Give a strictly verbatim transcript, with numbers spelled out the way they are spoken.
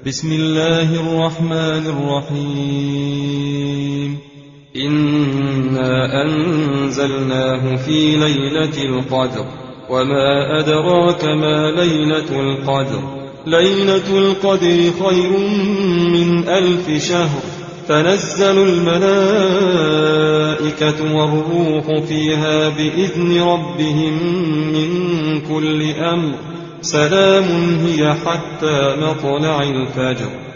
بسم الله الرحمن الرحيم إنا أنزلناه في ليلة القدر وما أدراك ما ليلة القدر ليلة القدر خير من ألف شهر تنزل الملائكة والروح فيها بإذن ربهم من كل أمر سلام هي حتى مطلع الفجر.